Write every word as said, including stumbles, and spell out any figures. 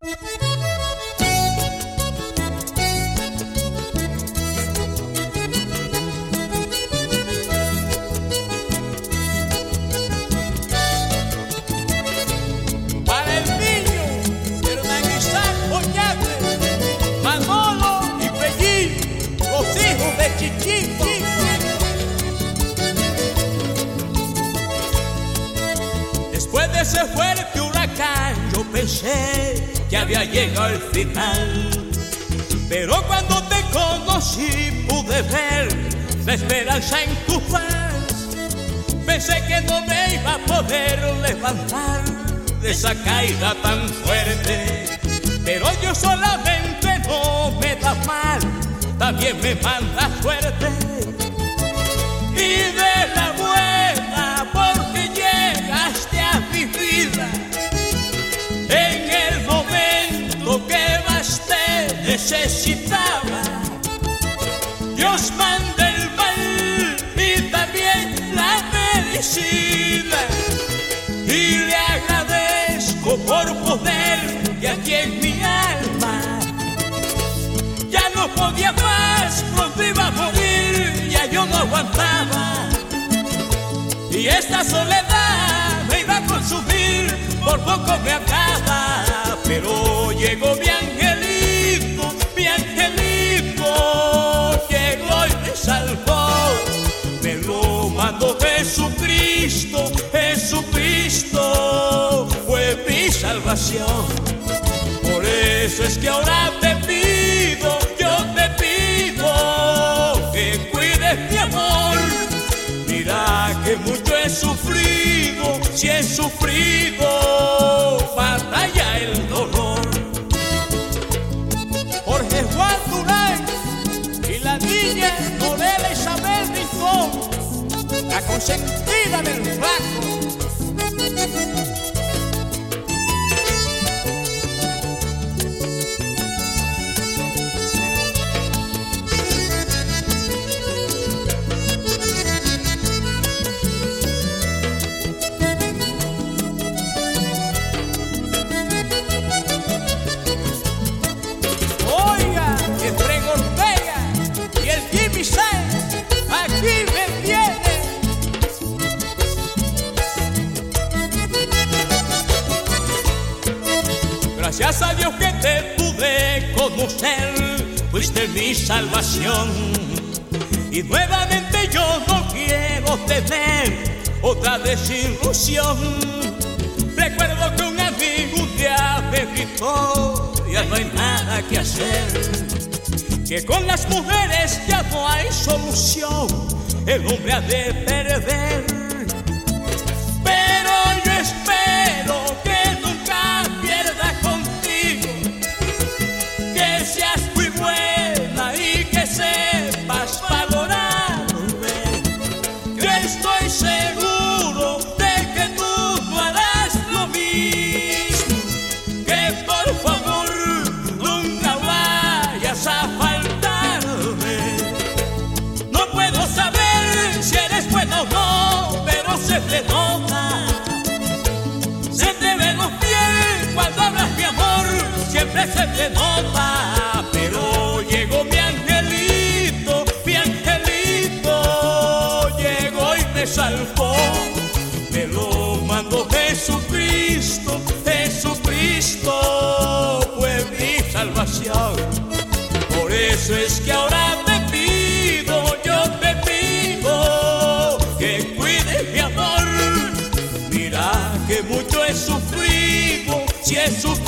Después de ese fuerte huracán yo pensé que había llegado el final, pero cuando te conocí pude ver la esperanza en tu faz. Pensé que no me iba a poder levantar de esa caída tan fuerte, pero Dios solamente no me da mal, también me manda suerte. Y de la buena, porque llegaste a mi vida en el momento que más te necesitaba. Dios manda el mal y también la medicina, y le agradezco por ponerte aquí en mi alma. Ya no podía más, pronto iba a morir, ya yo no aguantaba, y esta soledad me iba a consumir, por poco me acaba. Pero llegó mi angelito, mi angelito, llegó y me salvó, me lo mandó Jesucristo, Jesucristo fue mi salvación. Por eso es que ahora te pido, yo te pido que cuides mi amor. Mira que mucho he sufrido, si he sufrido, batalla el dolor. Jorge Juan Durán y la niña Norela Isabel Rincón, la consentida del flaco. Aquí me viene. Gracias a Dios que te pude conocer, fuiste mi salvación. Y nuevamente yo no quiero tener otra desilusión. Recuerdo que un amigo un día me gritó: ya no hay nada que hacer, que con las mujeres ya no hay solución, el hombre ha de perder. Pero yo espero que nunca pierda contigo, que seas muy buena y que sepas valorarme. Yo estoy seguro de que tú no harás lo mismo, que por favor nunca vayas a bueno, no, pero se te nota, se te ve los pies cuando hablas mi amor, siempre se te nota. Pero llegó mi angelito, mi angelito, llegó y me salvó, me lo mandó Jesucristo, Jesucristo fue mi salvación. Por eso es que ahora te pido, yo te pido que cuides mi amor. Mira que mucho he sufrido, si he sufrido